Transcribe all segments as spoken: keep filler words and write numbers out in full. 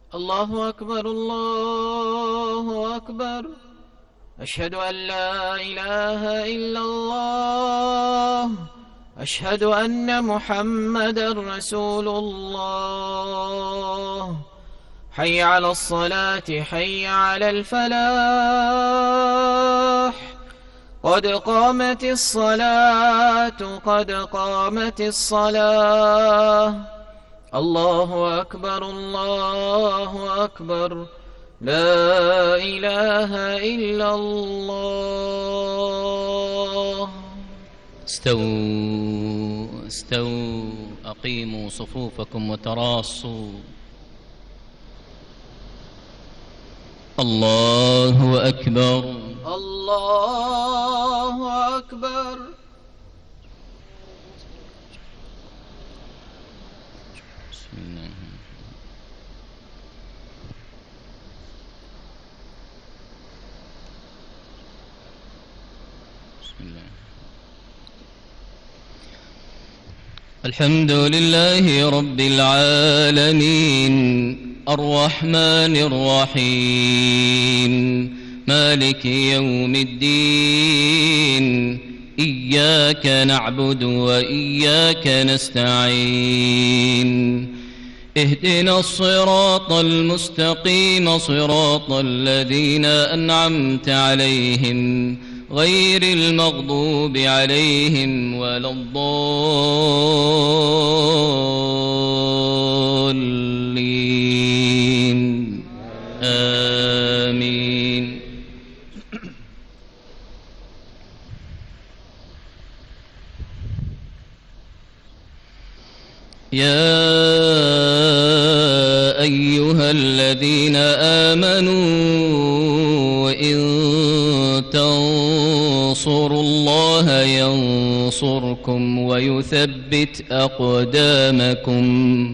الله أكبر الله أكبر. أشهد أن لا إله إلا الله. أشهد أن محمدا رسول الله. حي على الصلاة حي على الفلاح. قد قامت الصلاة قد قامت الصلاة. الله أكبر الله أكبر. لا إله إلا الله. استووا استووا أقيموا صفوفكم وتراصوا. الله أكبر الله أكبر. بسم الله. بسم الله. الحمد لله رب العالمين الرحمن الرحيم مالك يوم الدين إياك نعبد وإياك نستعين اهدنا الصراط المستقيم صراط الذين أنعمت عليهم غير المغضوب عليهم ولا الضالين آمين. يا أيها الذين آمنوا إن تنصروا الله ينصركم ويثبت أقدامكم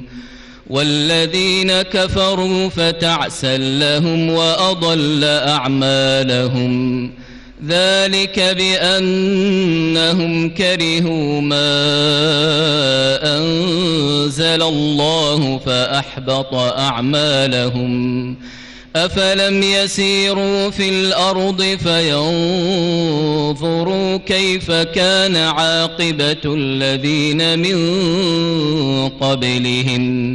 والذين كفروا فتعسا لهم وأضل أعمالهم ذلك بأنهم كرهوا ما أنزل الله فأحبط أعمالهم أفلم يسيروا في الأرض فينظروا كيف كان عاقبة الذين من قبلهم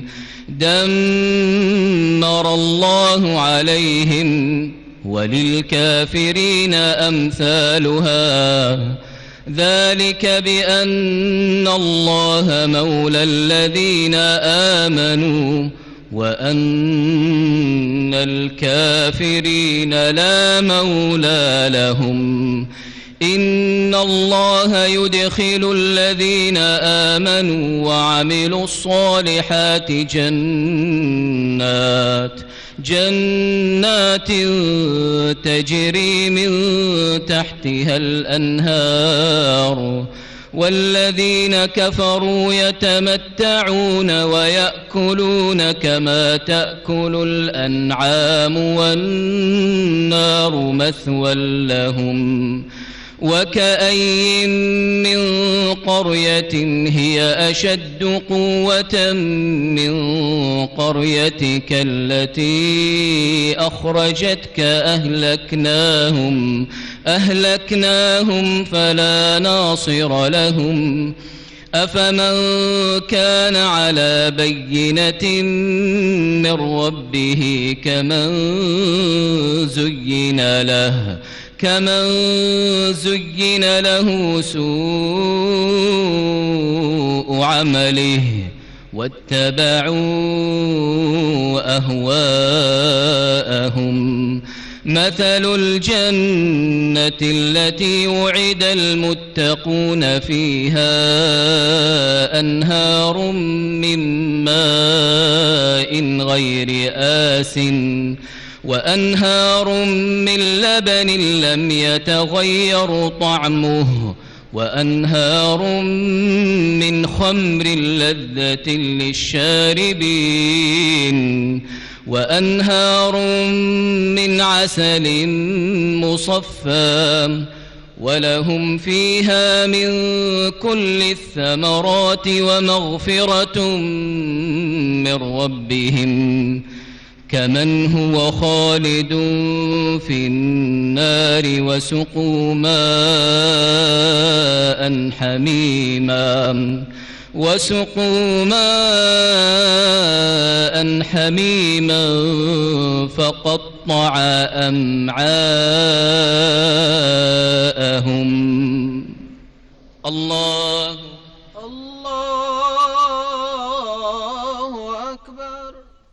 دمر الله عليهم وللكافرين أمثالها ذلك بأن الله مولى الذين آمنوا وأن الكافرين لا مولى لهم إن الله يدخل الذين آمنوا وعملوا الصالحات جنات جنات تجري من تحتها الأنهار والذين كفروا يتمتعون ويأكلون كما تأكل الأنعام والنار مثوى لهم وكأين من قرية هي أشد قوة من قريتك التي أخرجتك أهلكناهم أهلكناهم فلا ناصر لهم أفمن كان على بينة من ربه كمن زين له كمن زين له سوء عمله واتبعوا أهواءهم مثل الجنة التي وعد المتقون فيها أنهار من ماء غير آسٍ وأنهار من لبن لم يتغير طعمه وأنهار من خمر لذة للشاربين وأنهار من عسل مصفى ولهم فيها من كل الثمرات ومغفرة من ربهم كمن هو خالد في النار وسقوا ماء حميما وسقوا ماء حميما فقطع أمعاءهم. الله الله أكبر.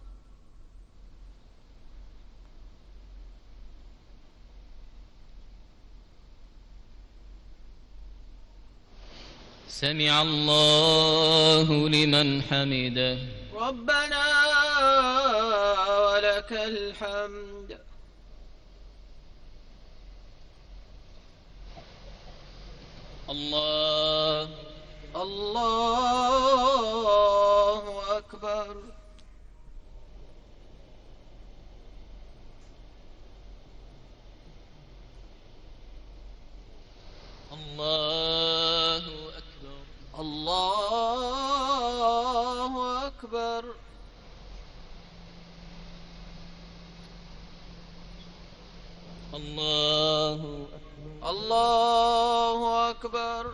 سمع الله لمن حمده. ربنا ولك الحمد. الله الله أكبر. الله أكبر. الله أكبر. الله الله أكبر.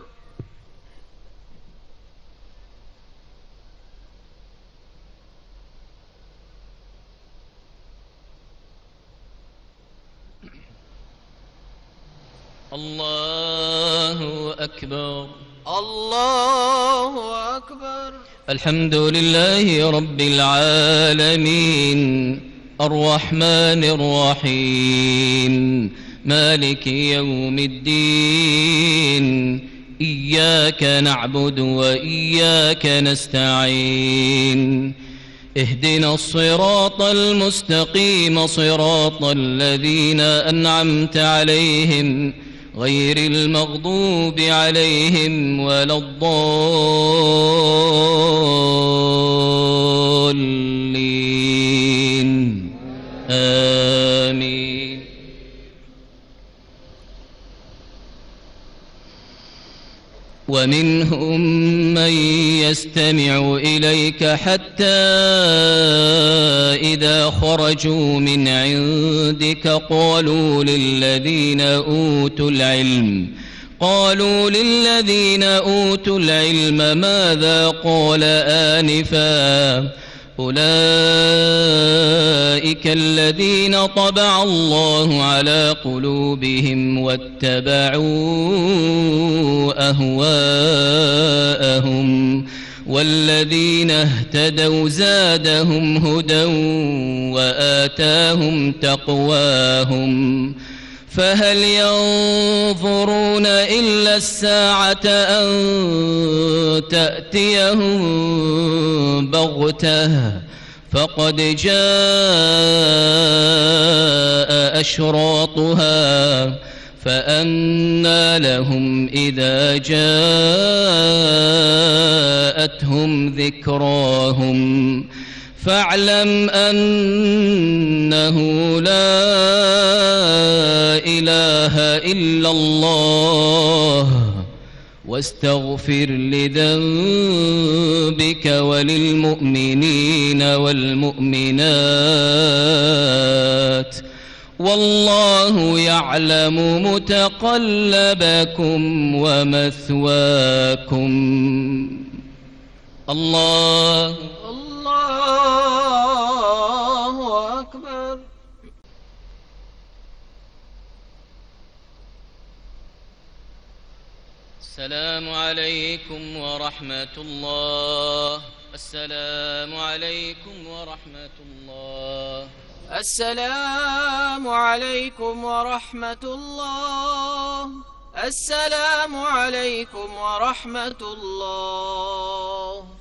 الله أكبر. الله أكبر. الحمد لله رب العالمين الرحمن الرحيم مالك يوم الدين إياك نعبد وإياك نستعين اهدنا الصراط المستقيم صراط الذين أنعمت عليهم غير المغضوب عليهم ولا الضالين آمين. ومنهم من يستمع إليك حتى إذا خرجوا من عندك قالوا للذين أوتوا العلم قالوا للذين أوتوا العلم ماذا قال آنفا أولئك الذين طبع الله على قلوبهم واتبعوا أهواءهم والذين اهتدوا زادهم هدى وآتاهم تقواهم فهل ينظرون إلا الساعة أن تأتيهم بغتة فقد جاء أشراطها فأنى لهم إذا جاءتهم ذكراهم فاعلم أنه لا إله إلا الله واستغفر لذنبك وللمؤمنين والمؤمنات والله يعلم متقلبكم ومثواكم. الله الله أكبر. السلام عليكم ورحمة الله. السلام عليكم ورحمة الله. السلام عليكم ورحمة الله. السلام عليكم ورحمة الله.